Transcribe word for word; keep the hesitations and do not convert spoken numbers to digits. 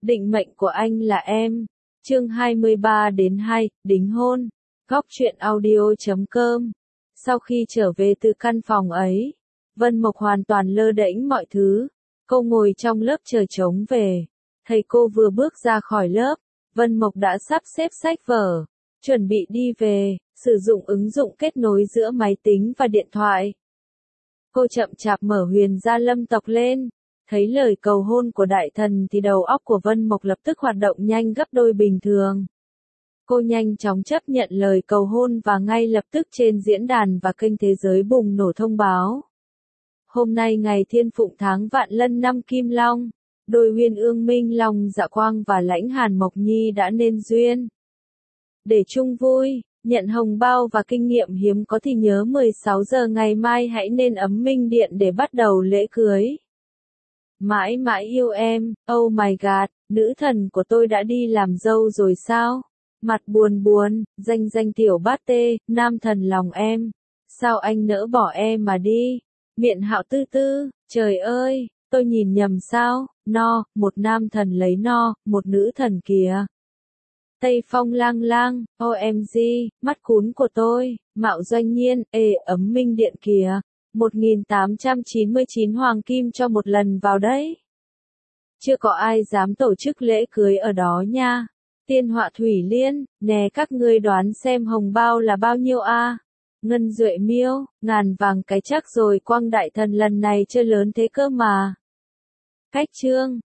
Định mệnh của anh là em. Chương hai mươi ba đến hai, đính hôn. Góc truyện audio chấm com. Sau khi trở về từ căn phòng ấy, Vân Mộc hoàn toàn lơ đễnh mọi thứ. Cô ngồi trong lớp chờ trống về. Thầy cô vừa bước ra khỏi lớp, Vân Mộc đã sắp xếp sách vở, chuẩn bị đi về, sử dụng ứng dụng kết nối giữa máy tính và điện thoại. Cô chậm chạp mở Huyền Gia Lâm tộc lên, thấy lời cầu hôn của đại thần thì đầu óc của Vân Mộc lập tức hoạt động nhanh gấp đôi bình thường. Cô nhanh chóng chấp nhận lời cầu hôn và ngay lập tức trên diễn đàn và kênh thế giới bùng nổ thông báo. Hôm nay ngày thiên phụng tháng vạn lân năm Kim Long, đôi Uyên Ương Minh Long Dạ Quang và Lãnh Hàn Mộc Nhi đã nên duyên. Để chung vui, nhận hồng bao và kinh nghiệm hiếm có thì nhớ mười sáu giờ ngày mai hãy nên ấm Minh Điện để bắt đầu lễ cưới. Mãi mãi yêu em, oh my god, nữ thần của tôi đã đi làm dâu rồi sao? Mặt buồn buồn, danh danh tiểu bát tê, nam thần lòng em. Sao anh nỡ bỏ em mà đi? Miệng Hạo tư tư, trời ơi, tôi nhìn nhầm sao? No, một nam thần lấy no, một nữ thần kìa. Tây Phong lang lang, o em giê, mắt cún của tôi, Mạo Doanh Nhiên, ê ấm Minh Điện kìa. một nghìn tám trăm chín mươi chín hoàng kim cho một lần vào đấy. Chưa có ai dám tổ chức lễ cưới ở đó nha. Tiên Họa Thủy Liên, nè các ngươi đoán xem hồng bao là bao nhiêu a? Ngân Duệ Miêu, ngàn vàng cái chắc rồi Quang đại thần lần này chơi lớn thế cơ mà. Cách chương